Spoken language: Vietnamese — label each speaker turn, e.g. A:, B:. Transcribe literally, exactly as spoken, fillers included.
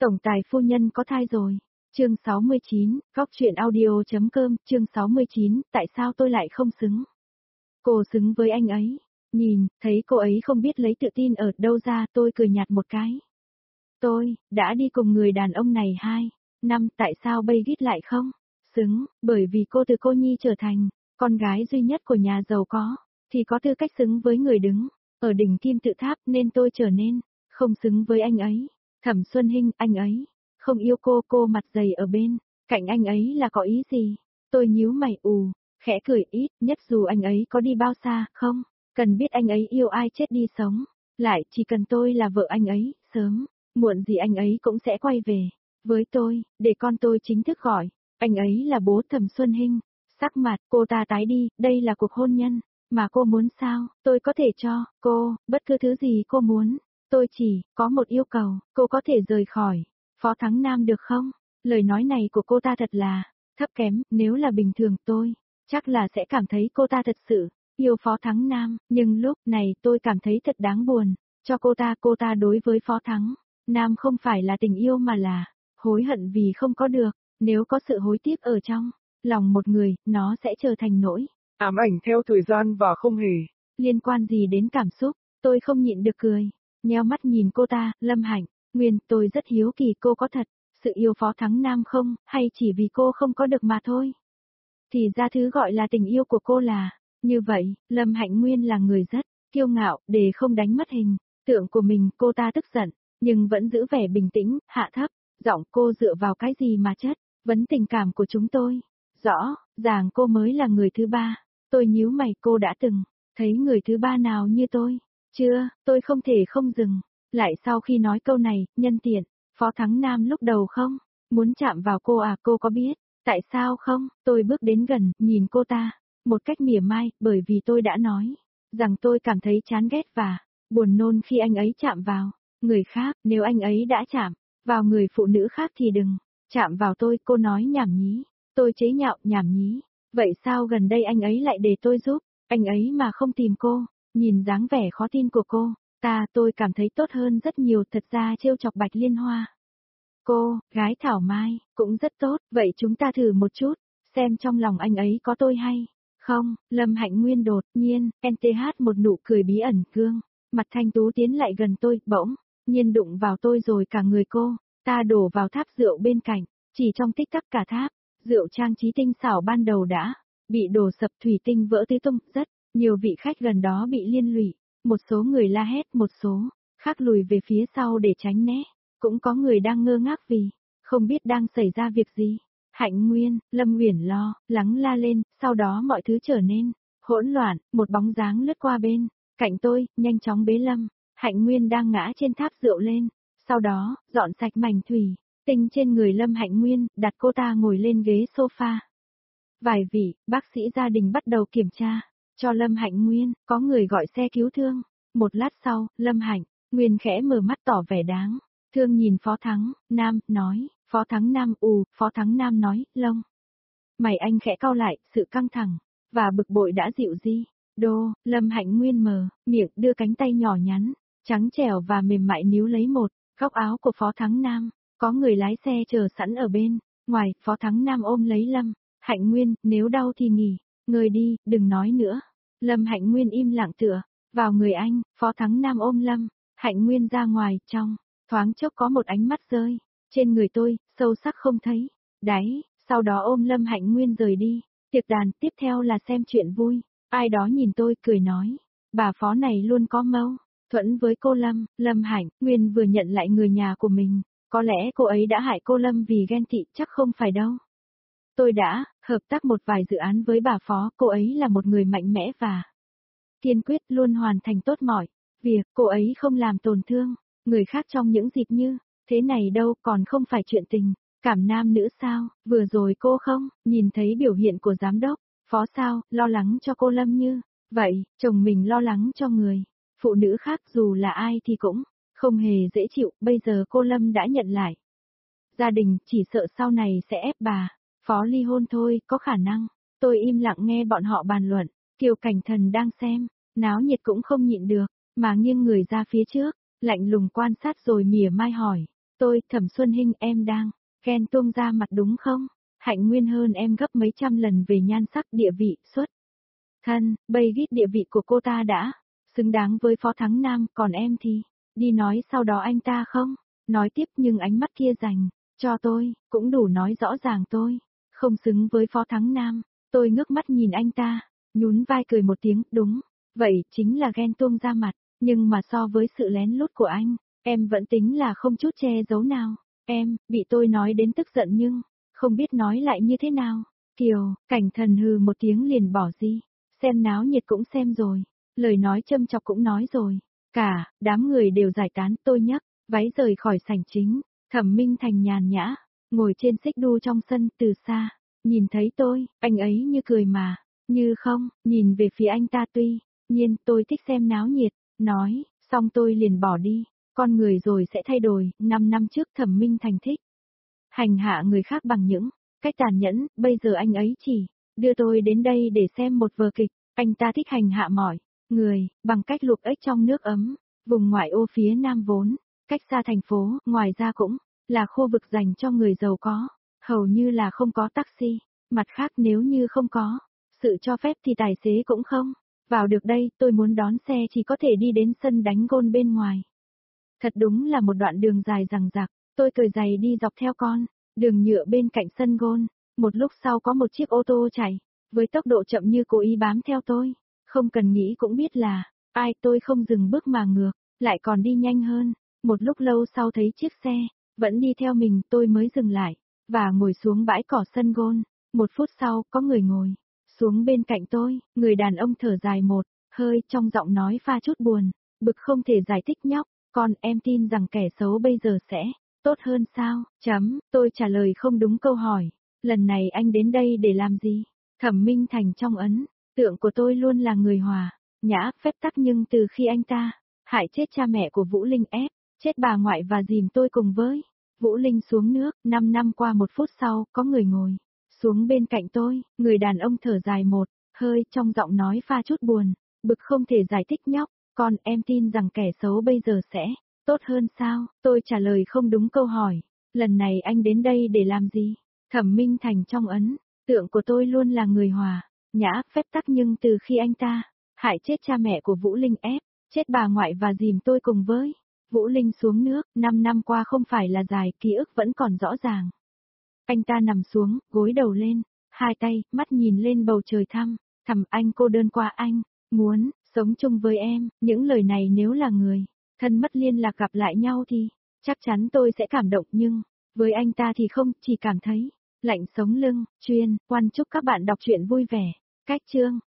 A: Tổng tài phu nhân có thai rồi. Chương sáu mươi chín, góc truyện audio.com, chương sáu mươi chín, tại sao tôi lại không xứng? Cô xứng với anh ấy. Nhìn, thấy cô ấy không biết lấy tự tin ở đâu ra, tôi cười nhạt một cái. Tôi, đã đi cùng người đàn ông này hai năm, tại sao bây gít lại không? Xứng, bởi vì cô từ cô nhi trở thành con gái duy nhất của nhà giàu có, thì có tư cách xứng với người đứng ở đỉnh kim tự tháp, nên tôi trở nên không xứng với anh ấy. Thẩm Xuân Hinh, anh ấy không yêu cô, cô mặt dày ở bên cạnh anh ấy là có ý gì? Tôi nhíu mày ù, khẽ cười, ít nhất dù anh ấy có đi bao xa, không cần biết anh ấy yêu ai chết đi sống, lại chỉ cần tôi là vợ anh ấy, sớm muộn gì anh ấy cũng sẽ quay về với tôi, để con tôi chính thức gọi anh ấy là bố. Thẩm Xuân Hinh, sắc mặt cô ta tái đi, đây là cuộc hôn nhân mà cô muốn sao? Tôi có thể cho cô bất cứ thứ gì cô muốn. Tôi chỉ có một yêu cầu, cô có thể rời khỏi Phó Thắng Nam được không? Lời nói này của cô ta thật là thấp kém, nếu là bình thường tôi chắc là sẽ cảm thấy cô ta thật sự yêu Phó Thắng Nam, nhưng lúc này tôi cảm thấy thật đáng buồn cho cô ta. Cô ta đối với Phó Thắng Nam không phải là tình yêu mà là hối hận vì không có được. Nếu có sự hối tiếc ở trong lòng một người, nó sẽ trở thành nỗi
B: ám ảnh theo thời gian và không hề
A: liên quan gì đến cảm xúc. Tôi không nhịn được cười, nheo mắt nhìn cô ta. Lâm Hạnh Nguyên, tôi rất hiếu kỳ cô có thật sự yêu Phó Thắng Nam không, hay chỉ vì cô không có được mà thôi? Thì ra thứ gọi là tình yêu của cô là như vậy. Lâm Hạnh Nguyên là người rất kiêu ngạo, để không đánh mất hình tượng của mình. Cô ta tức giận, nhưng vẫn giữ vẻ bình tĩnh, hạ thấp giọng. Cô dựa vào cái gì mà chất vấn tình cảm của chúng tôi? Rõ ràng cô mới là người thứ ba. Tôi nhíu mày, cô đã từng thấy người thứ ba nào như tôi? Chưa, tôi không thể không dừng lại sau khi nói câu này. Nhân tiện, Phó Thắng Nam lúc đầu không muốn chạm vào cô à? Cô có biết tại sao không? Tôi bước đến gần, nhìn cô ta một cách mỉa mai, bởi vì tôi đã nói rằng tôi cảm thấy chán ghét và buồn nôn khi anh ấy chạm vào người khác. Nếu anh ấy đã chạm vào người phụ nữ khác thì đừng chạm vào tôi. Cô nói nhảm nhí. Tôi chế nhạo, nhảm nhí? Vậy sao gần đây anh ấy lại để tôi giúp anh ấy mà không tìm cô? Nhìn dáng vẻ khó tin của cô ta, tôi cảm thấy tốt hơn rất nhiều. Thật ra trêu chọc Bạch Liên Hoa, cô gái thảo mai, cũng rất tốt. Vậy chúng ta thử một chút, xem trong lòng anh ấy có tôi hay không? Lâm Hạnh Nguyên đột nhiên en tê hát một nụ cười bí ẩn, gương mặt thanh tú tiến lại gần tôi, bỗng nhiên đụng vào tôi, rồi cả người cô ta đổ vào tháp rượu bên cạnh. Chỉ trong tích tắc, cả tháp rượu trang trí tinh xảo ban đầu đã bị đổ sập, thủy tinh vỡ tứ tung. Rất nhiều vị khách gần đó bị liên lụy, một số người la hét, một số khác lùi về phía sau để tránh né. Cũng có người đang ngơ ngác vì không biết đang xảy ra việc gì. Hạnh Nguyên, Lâm Uyển lo lắng la lên, sau đó mọi thứ trở nên hỗn loạn. Một bóng dáng lướt qua bên cạnh tôi, nhanh chóng bế Lâm Hạnh Nguyên đang ngã trên tháp rượu lên, sau đó dọn sạch mảnh thủy tinh trên người Lâm Hạnh Nguyên, đặt cô ta ngồi lên ghế sofa. Vài vị bác sĩ gia đình bắt đầu kiểm tra cho Lâm Hạnh Nguyên, có người gọi xe cứu thương. Một lát sau, Lâm Hạnh Nguyên khẽ mở mắt tỏ vẻ đáng thương nhìn Phó Thắng Nam, nói, Phó Thắng Nam ù, Phó Thắng Nam nói, lông mày anh khẽ cau lại, sự căng thẳng và bực bội đã dịu đi. Đô, Lâm Hạnh Nguyên mờ miệng, đưa cánh tay nhỏ nhắn, trắng trẻo và mềm mại níu lấy một góc áo của Phó Thắng Nam. Có người lái xe chờ sẵn ở bên ngoài. Phó Thắng Nam ôm lấy Lâm Hạnh Nguyên, nếu đau thì nghỉ ngơi đi, đừng nói nữa. Lâm Hạnh Nguyên im lặng tựa vào người anh. Phó Thắng Nam ôm Lâm Hạnh Nguyên ra ngoài. Trong thoáng chốc có một ánh mắt rơi trên người tôi, sâu sắc không thấy đáy, sau đó ôm Lâm Hạnh Nguyên rời đi. Tiệc đàn tiếp theo là xem chuyện vui. Ai đó nhìn tôi, cười nói, bà Phó này luôn có mâu thuẫn với cô Lâm. Lâm Hạnh Nguyên vừa nhận lại người nhà của mình. Có lẽ cô ấy đã hại cô Lâm vì ghen tị, chắc không phải đâu. Tôi đã hợp tác một vài dự án với bà Phó. Cô ấy là một người mạnh mẽ và kiên quyết, luôn hoàn thành tốt mọi việc. Cô ấy không làm tổn thương người khác trong những dịp như thế này đâu. Còn không phải chuyện tình cảm nam nữ sao? Vừa rồi cô không nhìn thấy biểu hiện của giám đốc Phó sao? Lo lắng cho cô Lâm như vậy, chồng mình lo lắng cho người phụ nữ khác, dù là ai thì cũng không hề dễ chịu. Bây giờ cô Lâm đã nhận lại gia đình, chỉ sợ sau này sẽ ép bà Phó ly hôn thôi. Có khả năng. Tôi im lặng nghe bọn họ bàn luận. Kiều Cảnh Thần đang xem náo nhiệt cũng không nhịn được mà nghiêng người ra phía trước, lạnh lùng quan sát rồi mỉa mai hỏi, Tôi, Thẩm Xuân Hinh, em đang ghen tuông ra mặt đúng không? Hạnh Nguyên hơn em gấp mấy trăm lần về nhan sắc, địa vị, xuất thân, bây vít địa vị của cô ta đã xứng đáng với Phó Thắng Nam, còn em thì đi nói sau đó anh ta không? Nói tiếp nhưng ánh mắt kia dành cho tôi, cũng đủ nói rõ ràng tôi không xứng với Phó Thắng Nam. Tôi ngước mắt nhìn anh ta, nhún vai cười một tiếng, đúng, vậy chính là ghen tuông ra mặt, nhưng mà so với sự lén lút của anh, em vẫn tính là không chút che giấu nào. Em, bị tôi nói đến tức giận nhưng không biết nói lại như thế nào. Kiều, Cảnh Thần hừ một tiếng liền bỏ đi, xem náo nhiệt cũng xem rồi, lời nói châm chọc cũng nói rồi. Cả, đám người đều giải tán, tôi nhấc váy rời khỏi sảnh chính. Thẩm Minh Thành nhàn nhã, ngồi trên xích đu trong sân, từ xa, nhìn thấy tôi, anh ấy như cười mà, như không, nhìn về phía anh ta tuy nhiên tôi thích xem náo nhiệt, nói, xong tôi liền bỏ đi, con người rồi sẽ thay đổi, năm năm trước Thẩm Minh Thành thích hành hạ người khác bằng những cách tàn nhẫn, bây giờ anh ấy chỉ đưa tôi đến đây để xem một vở kịch, anh ta thích hành hạ mọi người, bằng cách luộc ếch trong nước ấm, vùng ngoại ô phía Nam vốn cách xa thành phố, ngoài ra cũng là khu vực dành cho người giàu có, hầu như là không có taxi, mặt khác nếu như không có sự cho phép thì tài xế cũng không vào được đây, tôi muốn đón xe chỉ có thể đi đến sân đánh gôn bên ngoài. Thật đúng là một đoạn đường dài dằng dặc, tôi cởi giày đi dọc theo con đường nhựa bên cạnh sân gôn, một lúc sau có một chiếc ô tô chạy với tốc độ chậm như cố ý bám theo tôi, không cần nghĩ cũng biết là ai, tôi không dừng bước mà ngược lại còn đi nhanh hơn. Một lúc lâu sau thấy chiếc xe vẫn đi theo mình, tôi mới dừng lại và ngồi xuống bãi cỏ sân gôn. Một phút sau, có người ngồi xuống bên cạnh tôi, người đàn ông thở dài một hơi, trong giọng nói pha chút buồn bực không thể giải thích. Nhóc, con, em tin rằng kẻ xấu bây giờ sẽ tốt hơn sao? Chấm, tôi trả lời không đúng câu hỏi. Lần này anh đến đây để làm gì? Thẩm Minh Thành trong ấn tượng của tôi luôn là người hòa nhã, phép tắc, nhưng từ khi anh ta hại chết cha mẹ của Vũ Linh, ép chết bà ngoại và dìm tôi cùng với Vũ Linh xuống nước, năm năm qua, một phút sau, có người ngồi xuống bên cạnh tôi, người đàn ông thở dài một hơi, trong giọng nói pha chút buồn bực không thể giải thích. Nhóc, con, em tin rằng kẻ xấu bây giờ sẽ tốt hơn sao? Tôi trả lời không đúng câu hỏi. Lần này anh đến đây để làm gì? Thẩm Minh Thành trong ấn tượng của tôi luôn là người hòa nhã, phép tắc, nhưng từ khi anh ta hại chết cha mẹ của Vũ Linh, ép chết bà ngoại và dìm tôi cùng với Vũ Linh xuống nước, năm năm qua không phải là dài, ký ức vẫn còn rõ ràng. Anh ta nằm xuống, gối đầu lên, hai tay, mắt nhìn lên bầu trời thăm thẳm, anh cô đơn quá, anh muốn sống chung với em. Những lời này nếu là người thân mất liên lạc gặp lại nhau thì chắc chắn tôi sẽ cảm động, nhưng với anh ta thì không, chỉ cảm thấy lạnh sống lưng. Chuyên quan chúc các bạn đọc truyện vui vẻ. Cách chương